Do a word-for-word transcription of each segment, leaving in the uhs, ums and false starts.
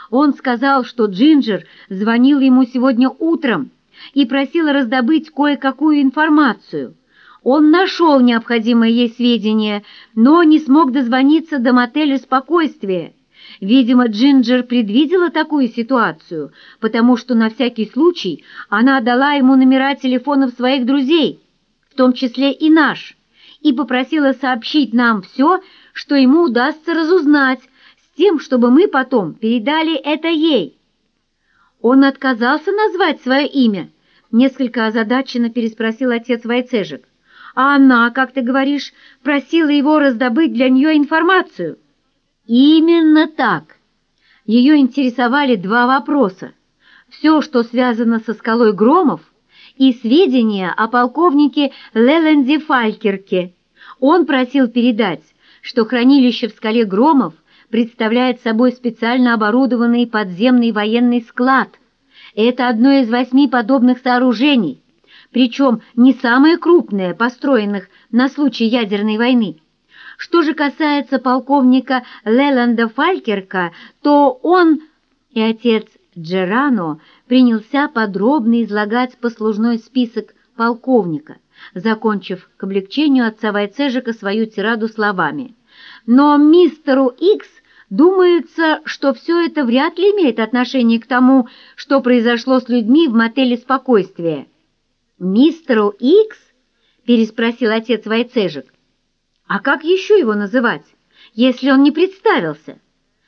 Он сказал, что Джинджер звонил ему сегодня утром и просил раздобыть кое-какую информацию. Он нашел необходимые ей сведения, но не смог дозвониться до мотеля «Спокойствие». Видимо, Джинджер предвидела такую ситуацию, потому что на всякий случай она дала ему номера телефонов своих друзей, в том числе и наш, и попросила сообщить нам все, что ему удастся разузнать, с тем, чтобы мы потом передали это ей. Он отказался назвать свое имя, несколько озадаченно переспросил отец Войцежек. А она, как ты говоришь, просила его раздобыть для нее информацию. Именно так. Ее интересовали два вопроса. Все, что связано со скалой Громов, и сведения о полковнике Леленде Фалькерке. Он просил передать, что хранилище в скале Громов представляет собой специально оборудованный подземный военный склад. Это одно из восьми подобных сооружений, причем не самое крупное, построенных на случай ядерной войны. Что же касается полковника Леленда Фалькерка, то он и отец Джерано принялся подробно излагать послужной список полковника, закончив к облегчению отца Войцежека свою тираду словами. Но мистеру Икс думается, что все это вряд ли имеет отношение к тому, что произошло с людьми в мотеле «Спокойствие». «Мистеру Икс?» — переспросил отец Войцежек. «А как еще его называть, если он не представился?»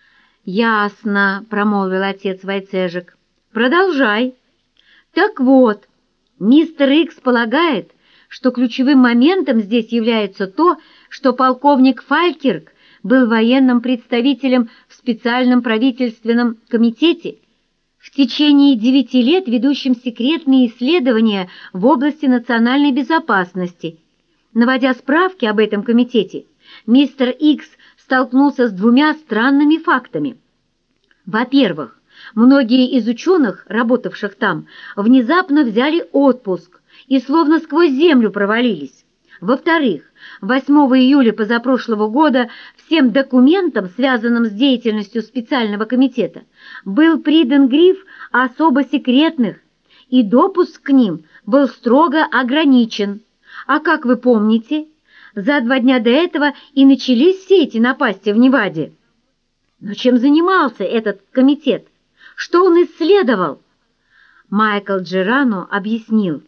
«Ясно», — промолвил отец Войцежек. «Продолжай». «Так вот, мистер Икс полагает, что ключевым моментом здесь является то, что полковник Фалькерк был военным представителем в специальном правительственном комитете, в течение девяти лет ведущим секретные исследования в области национальной безопасности. Наводя справки об этом комитете, мистер Икс столкнулся с двумя странными фактами. Во-первых, многие из ученых, работавших там, внезапно взяли отпуск и словно сквозь землю провалились. Во-вторых, восьмого июля позапрошлого года всем документам, связанным с деятельностью специального комитета, был придан гриф «особо секретных», и допуск к ним был строго ограничен. А как вы помните, за два дня до этого и начались все эти напасти в Неваде. Но чем занимался этот комитет? Что он исследовал? Майкл Джерано объяснил.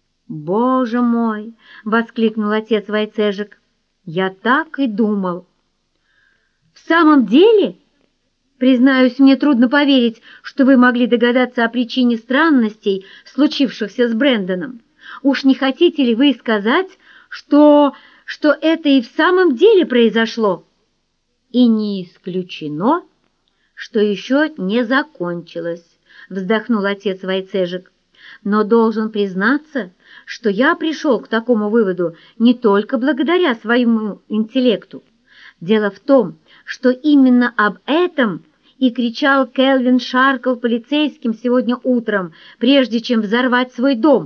«Боже мой!» — воскликнул отец Войцежек. «Я так и думал». «В самом деле? Признаюсь, мне трудно поверить, что вы могли догадаться о причине странностей, случившихся с Брэндоном. Уж не хотите ли вы сказать, что, что это и в самом деле произошло?» «И не исключено, что еще не закончилось», — вздохнул отец Войцежек. «Но должен признаться, что я пришел к такому выводу не только благодаря своему интеллекту. Дело в том, что именно об этом и кричал Келвин Шаркл полицейским сегодня утром, прежде чем взорвать свой дом».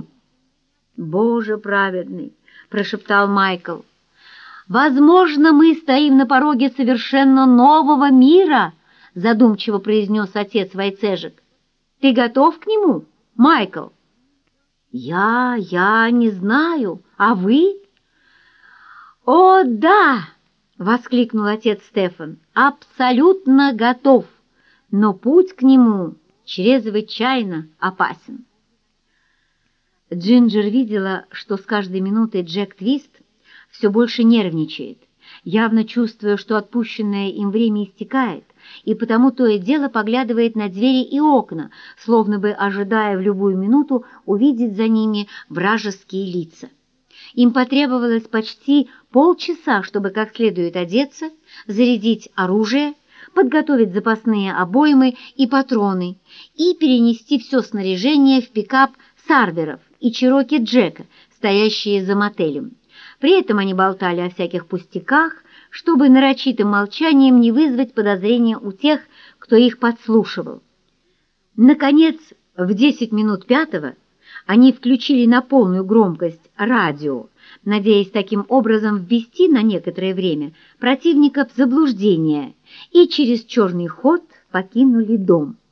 «Боже праведный!» — прошептал Майкл. «Возможно, мы стоим на пороге совершенно нового мира», — задумчиво произнес отец Войцежек. «Ты готов к нему, Майкл?» «Я... я не знаю. А вы?» «О, да!» — воскликнул отец Стефан. «Абсолютно готов, но путь к нему чрезвычайно опасен». Джинджер видела, что с каждой минутой Джек Твист все больше нервничает, явно чувствуя, что отпущенное им время истекает, и потому то и дело поглядывает на двери и окна, словно бы ожидая в любую минуту увидеть за ними вражеские лица. Им потребовалось почти полчаса, чтобы как следует одеться, зарядить оружие, подготовить запасные обоймы и патроны и перенести все снаряжение в пикап Сарверов и Чероки Джека, стоящие за мотелем. При этом они болтали о всяких пустяках, чтобы нарочитым молчанием не вызвать подозрения у тех, кто их подслушивал. Наконец, в десять минут пятого они включили на полную громкость радио, надеясь таким образом ввести на некоторое время противника в заблуждение и через черный ход покинули дом.